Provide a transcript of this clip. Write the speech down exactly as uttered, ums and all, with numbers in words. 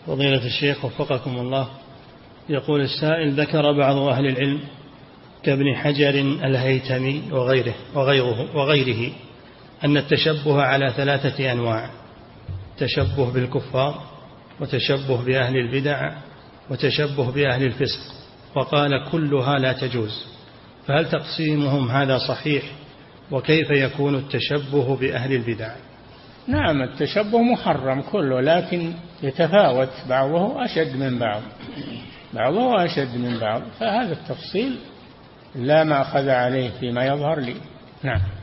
فضيلة الشيخ وفقكم الله، يقول السائل: ذكر بعض أهل العلم كابن حجر الهيثمي وغيره, وغيره, وغيره أن التشبه على ثلاثة أنواع: تشبه بالكفار، وتشبه بأهل البدع، وتشبه بأهل الفسق، وقال كلها لا تجوز، فهل تقسيمهم هذا صحيح؟ وكيف يكون التشبه بأهل البدع؟ نعم، التشبه محرم كله، لكن يتفاوت، بعضه أشد من بعض بعضه أشد من بعض، فهذا التفصيل لا مأخذ عليه فيما يظهر لي. نعم.